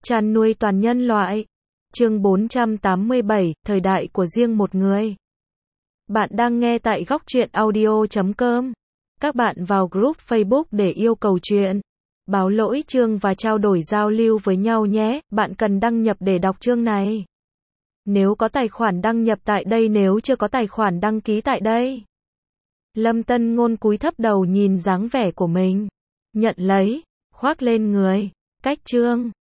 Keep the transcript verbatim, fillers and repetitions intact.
Chăn nuôi toàn nhân loại. Chương bốn trăm tám mươi bảy, thời đại của riêng một người. Bạn đang nghe tại góc truyện audio chấm com. Các bạn vào group Facebook để yêu cầu chuyện, báo lỗi chương và trao đổi giao lưu với nhau nhé. Bạn cần đăng nhập để đọc chương này. Nếu có tài khoản đăng nhập tại đây, nếu chưa có tài khoản đăng ký tại đây. Lâm Tân Ngôn cúi thấp đầu nhìn dáng vẻ của mình. Nhận lấy, khoác lên người. Cách chương.